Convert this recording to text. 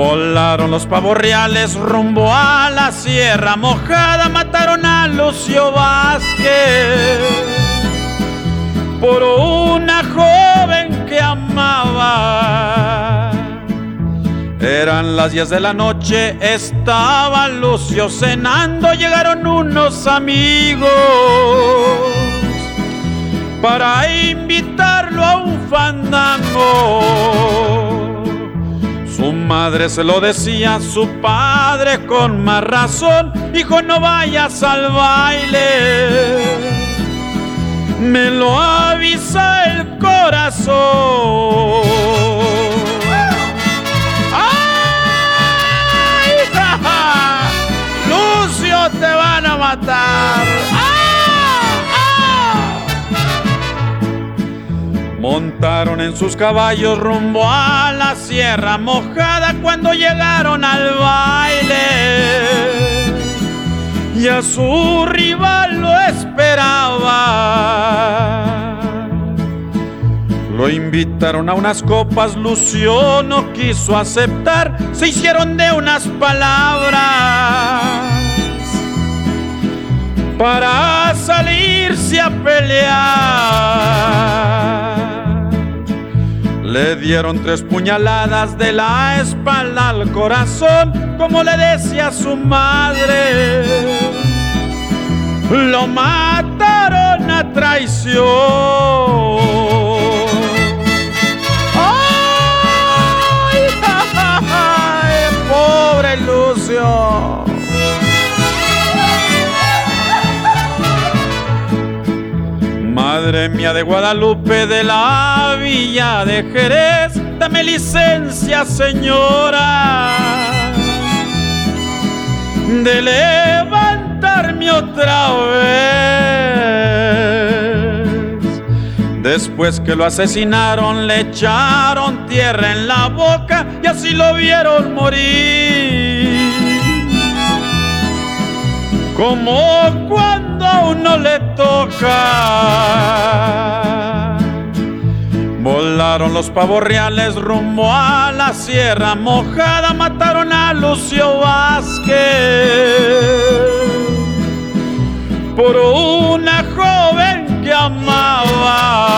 Volaron los pavos reales rumbo a la Sierra Mojada, mataron a Lucio Vázquez por una joven que amaba. Eran las 10 de la noche, estaba Lucio cenando, llegaron unos amigos para invitarlo a un fandango. Su madre se lo decía, su padre con más razón: hijo, no vayas al baile, me lo avisa el corazón. ¡Ay! ¡Lucio, te van a matar! Montaron en sus caballos rumbo a la Sierra Mojada cuando llegaron al baile, y a su rival lo esperaba. Lo invitaron a unas copas, Lucio no quiso aceptar, se hicieron de unas palabras para salirse a pelear. Le dieron 3 puñaladas de la espalda al corazón, como le decía su madre. Lo mataron a traición. ¡Ay! ¡Ay! ¡Pobre Lucio! Madre mía de Guadalupe, de la villa de Jerez, dame licencia, señora, de levantarme otra vez. Después que lo asesinaron, le echaron tierra en la boca y así lo vieron morir. Como cuando a uno le toca. Volaron los pavos reales rumbo a la Sierra Mojada, mataron a Lucio Vázquez por una joven que amaba.